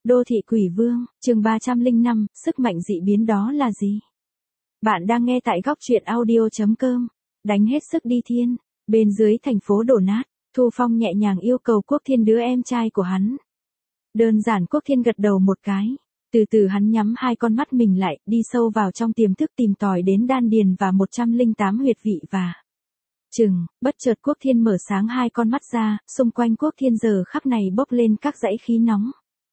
Đô thị quỷ vương, chương 305, sức mạnh dị biến đó là gì? Bạn đang nghe tại góc truyện audio.com. Đánh hết sức đi thiên. Bên dưới thành phố đổ nát, Thu Phong nhẹ nhàng yêu cầu Quốc Thiên đứa em trai của hắn. Đơn giản Quốc Thiên gật đầu một cái. Từ từ hắn nhắm hai con mắt mình lại, đi sâu vào trong tiềm thức tìm tòi đến đan điền và 108 huyệt vị và bất chợt Quốc Thiên mở sáng hai con mắt ra, xung quanh Quốc Thiên giờ khắc này bốc lên các dãy khí nóng.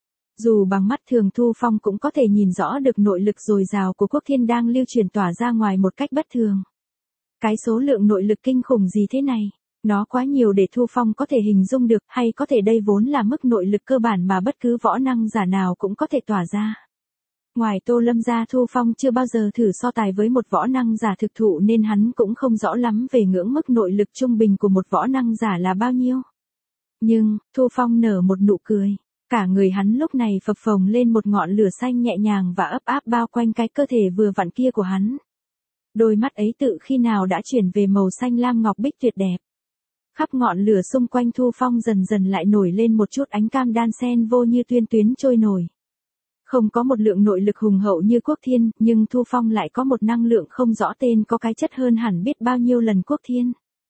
Dù bằng mắt thường Thu Phong cũng có thể nhìn rõ được nội lực dồi dào của Quốc Thiên đang lưu truyền tỏa ra ngoài một cách bất thường. Cái số lượng nội lực kinh khủng gì thế này? Nó quá nhiều để Thu Phong có thể hình dung được, hay có thể đây vốn là mức nội lực cơ bản mà bất cứ võ năng giả nào cũng có thể tỏa ra. Ngoài Tô Lâm ra Thu Phong chưa bao giờ thử so tài với một võ năng giả thực thụ nên hắn cũng không rõ lắm về ngưỡng mức nội lực trung bình của một võ năng giả là bao nhiêu. Nhưng, Thu Phong nở một nụ cười. Cả người hắn lúc này phập phồng lên một ngọn lửa xanh nhẹ nhàng và ấp áp bao quanh cái cơ thể vừa vặn kia của hắn. Đôi mắt ấy tự khi nào đã chuyển về màu xanh lam ngọc bích tuyệt đẹp. Khắp ngọn lửa xung quanh Thu Phong dần dần lại nổi lên một chút ánh cam đan xen vô như tuyên tuyến trôi nổi. Không có một lượng nội lực hùng hậu như Quốc Thiên, nhưng Thu Phong lại có một năng lượng không rõ tên có cái chất hơn hẳn biết bao nhiêu lần Quốc Thiên.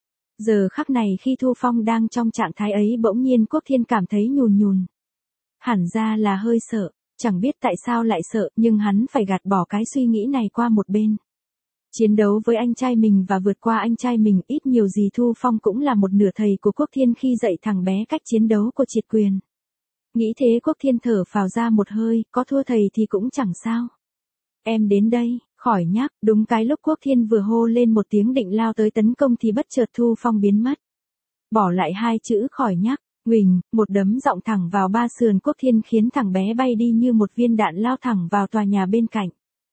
Giờ khắc này khi Thu Phong đang trong trạng thái ấy bỗng nhiên Quốc Thiên cảm thấy nhùn nhùn. Hẳn ra là hơi sợ, chẳng biết tại sao lại sợ, nhưng hắn phải gạt bỏ cái suy nghĩ này qua một bên. Chiến đấu với anh trai mình và vượt qua anh trai mình ít nhiều gì Thu Phong cũng là một nửa thầy của Quốc Thiên khi dạy thằng bé cách chiến đấu của Triệt Quyền. Nghĩ thế Quốc Thiên thở phào ra một hơi, có thua thầy thì cũng chẳng sao. Em đến đây, khỏi nhắc, đúng cái lúc Quốc Thiên vừa hô lên một tiếng định lao tới tấn công thì bất chợt Thu Phong biến mất. Bỏ lại hai chữ khỏi nhắc. Huỳnh, một đấm giọng thẳng vào ba sườn Quốc Thiên khiến thằng bé bay đi như một viên đạn lao thẳng vào tòa nhà bên cạnh.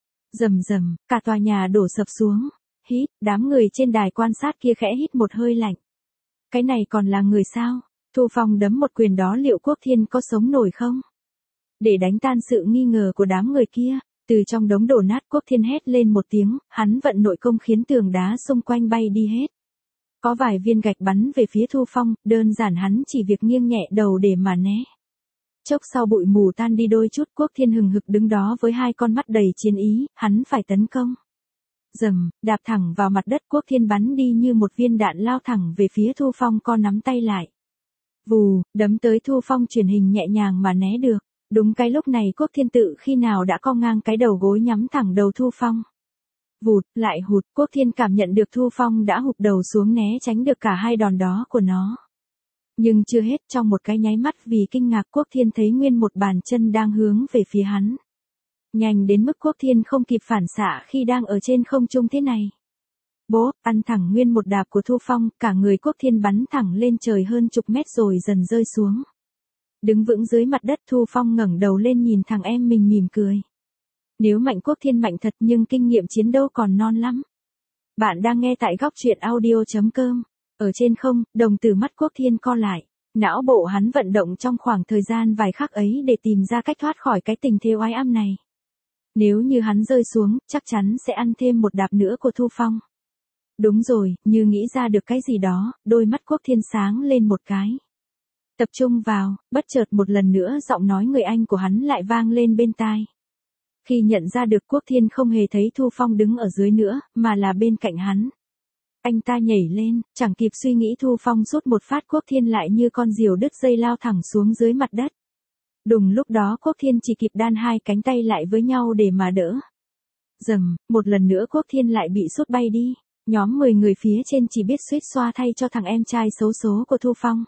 Rầm rầm, cả tòa nhà đổ sập xuống. Hít, đám người trên đài quan sát kia khẽ hít một hơi lạnh. Cái này còn là người sao? Thu Phong đấm một quyền đó liệu Quốc Thiên có sống nổi không? Để đánh tan sự nghi ngờ của đám người kia, từ trong đống đổ nát Quốc Thiên hét lên một tiếng, hắn vận nội công khiến tường đá xung quanh bay đi hết. Có vài viên gạch bắn về phía Thu Phong, đơn giản hắn chỉ việc nghiêng nhẹ đầu để mà né. Chốc sau bụi mù tan đi đôi chút Quốc Thiên hừng hực đứng đó với hai con mắt đầy chiến ý, hắn phải tấn công. Rầm, đạp thẳng vào mặt đất Quốc Thiên bắn đi như một viên đạn lao thẳng về phía Thu Phong co nắm tay lại. Vù, đấm tới Thu Phong truyền hình nhẹ nhàng mà né được. Đúng cái lúc này Quốc Thiên tự khi nào đã co ngang cái đầu gối nhắm thẳng đầu Thu Phong. Vụt, lại hụt, Quốc Thiên cảm nhận được Thu Phong đã hụt đầu xuống né tránh được cả hai đòn đó của nó. Nhưng chưa hết, trong một cái nháy mắt vì kinh ngạc Quốc Thiên thấy nguyên một bàn chân đang hướng về phía hắn. Nhanh đến mức Quốc Thiên không kịp phản xạ khi đang ở trên không trung thế này. Bố, ăn thẳng nguyên một đạp của Thu Phong, cả người Quốc Thiên bắn thẳng lên trời hơn chục mét rồi dần rơi xuống. Đứng vững dưới mặt đất Thu Phong ngẩng đầu lên nhìn thằng em mình mỉm cười. Nếu mạnh Quốc Thiên mạnh thật nhưng kinh nghiệm chiến đấu còn non lắm. Bạn đang nghe tại góc truyện audio.com. Ở trên không, đồng tử mắt Quốc Thiên co lại. Não bộ hắn vận động trong khoảng thời gian vài khắc ấy để tìm ra cách thoát khỏi cái tình thế oái ăm này. Nếu như hắn rơi xuống, chắc chắn sẽ ăn thêm một đạp nữa của Thu Phong. Đúng rồi, như nghĩ ra được cái gì đó, đôi mắt Quốc Thiên sáng lên một cái. Tập trung vào, bất chợt một lần nữa giọng nói người anh của hắn lại vang lên bên tai. Khi nhận ra được Quốc Thiên không hề thấy Thu Phong đứng ở dưới nữa, mà là bên cạnh hắn. Anh ta nhảy lên, chẳng kịp suy nghĩ Thu Phong rút một phát Quốc Thiên lại như con diều đứt dây lao thẳng xuống dưới mặt đất. Đùng lúc đó Quốc Thiên chỉ kịp đan hai cánh tay lại với nhau để mà đỡ. Rầm, một lần nữa Quốc Thiên lại bị sút bay đi. Nhóm 10 người phía trên chỉ biết suýt xoa thay cho thằng em trai xấu số của Thu Phong.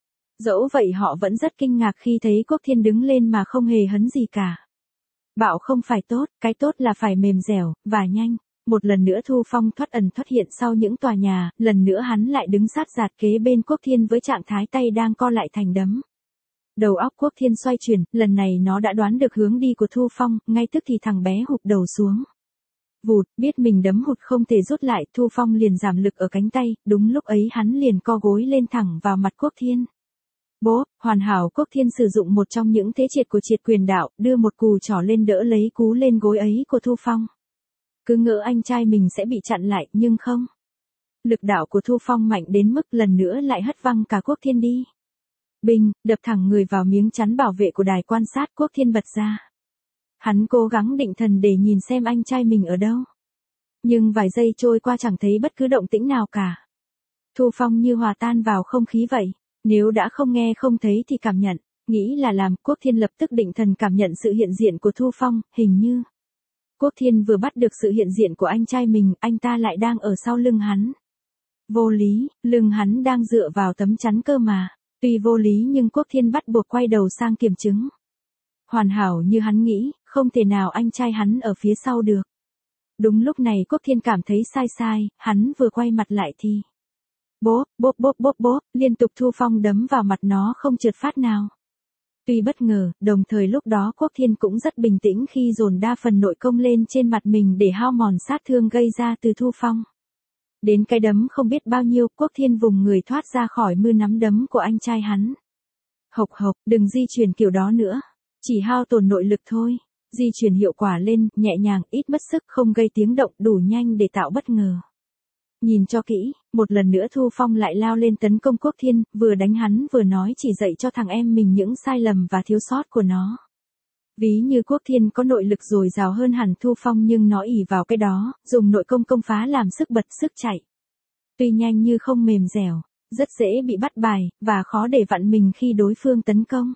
Dẫu vậy họ vẫn rất kinh ngạc khi thấy Quốc Thiên đứng lên mà không hề hấn gì cả. Bạo không phải tốt, cái tốt là phải mềm dẻo, và nhanh. Một lần nữa Thu Phong thoát ẩn thoát hiện sau những tòa nhà, lần nữa hắn lại đứng sát giạt kế bên Quốc Thiên với trạng thái tay đang co lại thành đấm. Đầu óc Quốc Thiên xoay chuyển, lần này nó đã đoán được hướng đi của Thu Phong, ngay tức thì thằng bé hụt đầu xuống. Vụt, biết mình đấm hụt không thể rút lại, Thu Phong liền giảm lực ở cánh tay, đúng lúc ấy hắn liền co gối lên thẳng vào mặt Quốc Thiên. Bố, hoàn hảo Quốc Thiên sử dụng một trong những thế triệt của Triệt Quyền đạo, đưa một cù trỏ lên đỡ lấy cú lên gối ấy của Thu Phong. Cứ ngỡ anh trai mình sẽ bị chặn lại, nhưng không. Lực đạo của Thu Phong mạnh đến mức lần nữa lại hất văng cả Quốc Thiên đi. Binh, đập thẳng người vào miếng chắn bảo vệ của đài quan sát. Quốc Thiên bật ra. Hắn cố gắng định thần để nhìn xem anh trai mình ở đâu. Nhưng vài giây trôi qua chẳng thấy bất cứ động tĩnh nào cả. Thu Phong như hòa tan vào không khí vậy. Nếu đã không nghe không thấy thì cảm nhận. Nghĩ là làm. Quốc Thiên lập tức định thần cảm nhận sự hiện diện của Thu Phong. Hình như Quốc Thiên vừa bắt được sự hiện diện của anh trai mình. Anh ta lại đang ở sau lưng hắn. Vô lý, lưng hắn đang dựa vào tấm chắn cơ mà. Tuy vô lý nhưng Quốc Thiên bắt buộc quay đầu sang kiểm chứng. Hoàn hảo như hắn nghĩ, không thể nào anh trai hắn ở phía sau được. Đúng lúc này Quốc Thiên cảm thấy sai, hắn vừa quay mặt lại thì bốp, liên tục Thu Phong đấm vào mặt nó không trượt phát nào. Tuy bất ngờ, đồng thời lúc đó Quốc Thiên cũng rất bình tĩnh khi dồn đa phần nội công lên trên mặt mình để hao mòn sát thương gây ra từ Thu Phong. Đến cái đấm không biết bao nhiêu, Quốc Thiên vùng người thoát ra khỏi mưa nắm đấm của anh trai hắn. Hộc, đừng di chuyển kiểu đó nữa. Chỉ hao tổn nội lực thôi. Di chuyển hiệu quả lên, nhẹ nhàng, ít mất sức, không gây tiếng động, đủ nhanh để tạo bất ngờ. Nhìn cho kỹ, một lần nữa Thu Phong lại lao lên tấn công Quốc Thiên, vừa đánh hắn vừa nói chỉ dạy cho thằng em mình những sai lầm và thiếu sót của nó. Ví như Quốc Thiên có nội lực dồi dào hơn hẳn Thu Phong nhưng nó ỷ vào cái đó, dùng nội công công phá làm sức bật sức chạy. Tuy nhanh như không mềm dẻo, rất dễ bị bắt bài, và khó để vặn mình khi đối phương tấn công.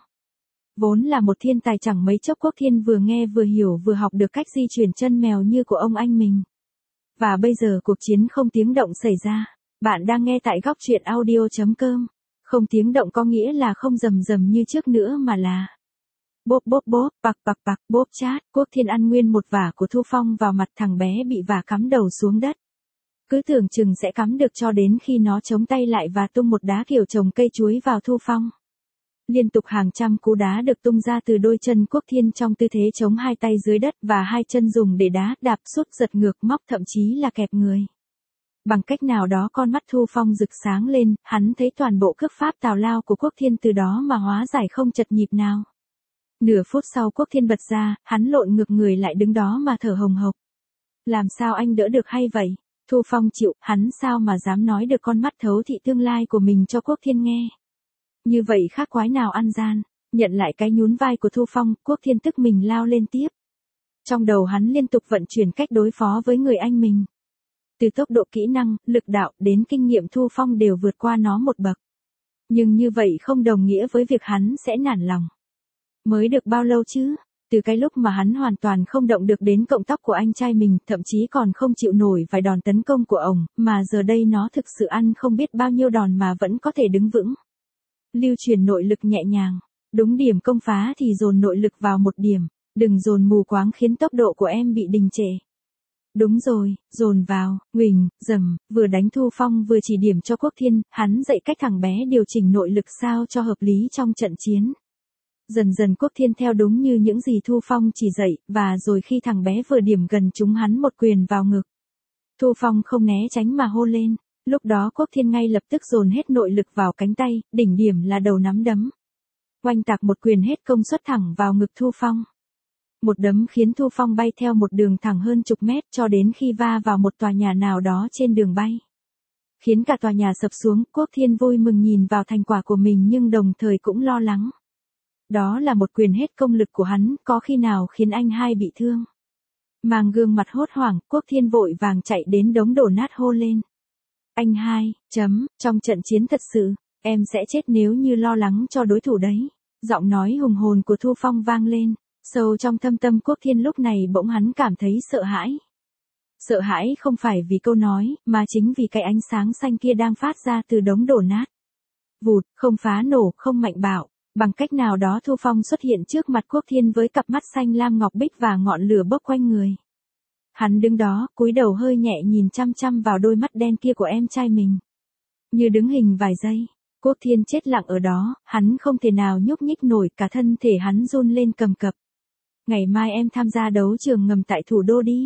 Vốn là một thiên tài chẳng mấy chốc Quốc Thiên vừa nghe vừa hiểu vừa học được cách di chuyển chân mèo như của ông anh mình. Và bây giờ cuộc chiến không tiếng động xảy ra. Bạn đang nghe tại góc truyện audio.com. Không tiếng động có nghĩa là không rầm rầm như trước nữa mà là bốp, bạc, bốp chát. Quốc Thiên ăn nguyên một vả của Thu Phong vào mặt, thằng bé bị vả cắm đầu xuống đất. Cứ tưởng chừng sẽ cắm được cho đến khi nó chống tay lại và tung một đá kiểu trồng cây chuối vào Thu Phong. Liên tục hàng trăm cú đá được tung ra từ đôi chân Quốc Thiên trong tư thế chống hai tay dưới đất và hai chân dùng để đá, đạp, sút, giật ngược, móc, thậm chí là kẹp người. Bằng cách nào đó con mắt Thu Phong rực sáng lên, hắn thấy toàn bộ cước pháp tào lao của Quốc Thiên từ đó mà hóa giải không chật nhịp nào. Nửa phút sau Quốc Thiên bật ra, hắn lộn ngược người lại đứng đó mà thở hồng hộc. Làm sao anh đỡ được hay vậy? Thu Phong chịu, hắn sao mà dám nói được con mắt thấu thị tương lai của mình cho Quốc Thiên nghe. Như vậy khác quái nào ăn gian. Nhận lại cái nhún vai của Thu Phong, Quốc Thiên tức mình lao lên tiếp. Trong đầu hắn liên tục vận chuyển cách đối phó với người anh mình. Từ tốc độ, kỹ năng, lực đạo đến kinh nghiệm Thu Phong đều vượt qua nó một bậc. Nhưng như vậy không đồng nghĩa với việc hắn sẽ nản lòng. Mới được bao lâu chứ? Từ cái lúc mà hắn hoàn toàn không động được đến cọng tóc của anh trai mình, thậm chí còn không chịu nổi vài đòn tấn công của ổng, mà giờ đây nó thực sự ăn không biết bao nhiêu đòn mà vẫn có thể đứng vững. Lưu truyền nội lực nhẹ nhàng, đúng điểm công phá thì dồn nội lực vào một điểm, đừng dồn mù quáng khiến tốc độ của em bị đình trệ. Đúng rồi, dồn vào, nguỳnh, dầm, vừa đánh Thu Phong vừa chỉ điểm cho Quốc Thiên, hắn dạy cách thằng bé điều chỉnh nội lực sao cho hợp lý trong trận chiến. Dần dần Quốc Thiên theo đúng như những gì Thu Phong chỉ dạy, và rồi khi thằng bé vừa điểm gần trúng hắn một quyền vào ngực. Thu Phong không né tránh mà hô lên, lúc đó Quốc Thiên ngay lập tức dồn hết nội lực vào cánh tay, đỉnh điểm là đầu nắm đấm. Oanh tạc một quyền hết công suất thẳng vào ngực Thu Phong. Một đấm khiến Thu Phong bay theo một đường thẳng hơn chục mét cho đến khi va vào một tòa nhà nào đó trên đường bay. Khiến cả tòa nhà sập xuống, Quốc Thiên vui mừng nhìn vào thành quả của mình nhưng đồng thời cũng lo lắng. Đó là một quyền hết công lực của hắn, có khi nào khiến anh hai bị thương. Mang gương mặt hốt hoảng, Quốc Thiên vội vàng chạy đến đống đổ nát hô lên. Anh hai, trong trận chiến thật sự, em sẽ chết nếu như lo lắng cho đối thủ đấy. Giọng nói hùng hồn của Thu Phong vang lên, sâu trong thâm tâm Quốc Thiên lúc này bỗng hắn cảm thấy sợ hãi. Sợ hãi không phải vì câu nói, mà chính vì cái ánh sáng xanh kia đang phát ra từ đống đổ nát. Vụt, không phá nổ, không mạnh bạo. Bằng cách nào đó Thu Phong xuất hiện trước mặt Quốc Thiên với cặp mắt xanh lam ngọc bích và ngọn lửa bốc quanh người. Hắn đứng đó, cúi đầu hơi nhẹ nhìn chăm chăm vào đôi mắt đen kia của em trai mình. Như đứng hình vài giây, Quốc Thiên chết lặng ở đó, hắn không thể nào nhúc nhích nổi, cả thân thể hắn run lên cầm cập. Ngày mai em tham gia đấu trường ngầm tại thủ đô đi.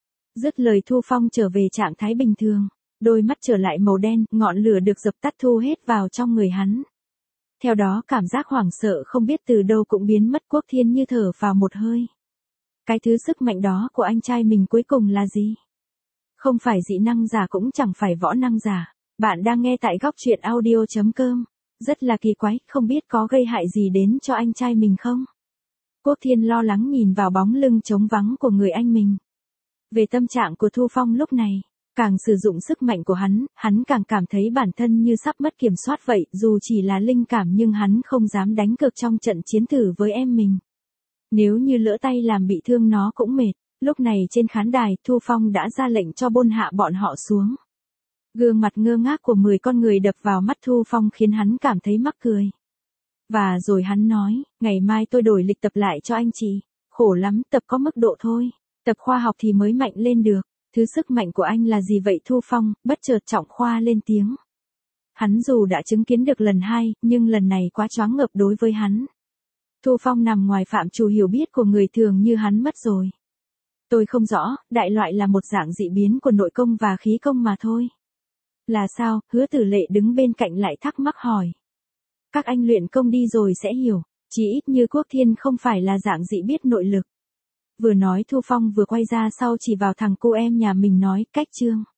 Dứt lời Thu Phong trở về trạng thái bình thường, đôi mắt trở lại màu đen, ngọn lửa được dập tắt thu hết vào trong người hắn. Theo đó cảm giác hoảng sợ không biết từ đâu cũng biến mất. Quốc Thiên như thở vào một hơi. Cái thứ sức mạnh đó của anh trai mình cuối cùng là gì? Không phải dị năng giả cũng chẳng phải võ năng giả. Bạn đang nghe tại góc truyện audio.com. Rất là kỳ quái, không biết có gây hại gì đến cho anh trai mình không? Quốc Thiên lo lắng nhìn vào bóng lưng trống vắng của người anh mình. Về tâm trạng của Thu Phong lúc này, càng sử dụng sức mạnh của hắn càng cảm thấy bản thân như sắp mất kiểm soát vậy, dù chỉ là linh cảm nhưng hắn không dám đánh cược trong trận chiến thử với em mình. Nếu như lỡ tay làm bị thương nó cũng mệt. Lúc này trên khán đài, Thu Phong đã ra lệnh cho bôn hạ bọn họ xuống. Gương mặt ngơ ngác của 10 con người đập vào mắt Thu Phong khiến hắn cảm thấy mắc cười. Và rồi hắn nói, ngày mai tôi đổi lịch tập lại cho anh chị. Khổ lắm, tập có mức độ thôi. Tập khoa học thì mới mạnh lên được. Thứ sức mạnh của anh là gì vậy Thu Phong? Bất chợt Trọng Khoa lên tiếng. Hắn dù đã chứng kiến được lần 2, nhưng lần này quá choáng ngợp đối với hắn. Thu Phong nằm ngoài phạm trù hiểu biết của người thường như hắn mất rồi. Tôi không rõ, đại loại là một dạng dị biến của nội công và khí công mà thôi. Là sao? Hứa Tử Lệ đứng bên cạnh lại thắc mắc hỏi. Các anh luyện công đi rồi sẽ hiểu, chỉ ít như Quốc Thiên không phải là dạng dị biết nội lực. Vừa nói Thu Phong vừa quay ra sau chỉ vào thằng cô em nhà mình nói, cách chương.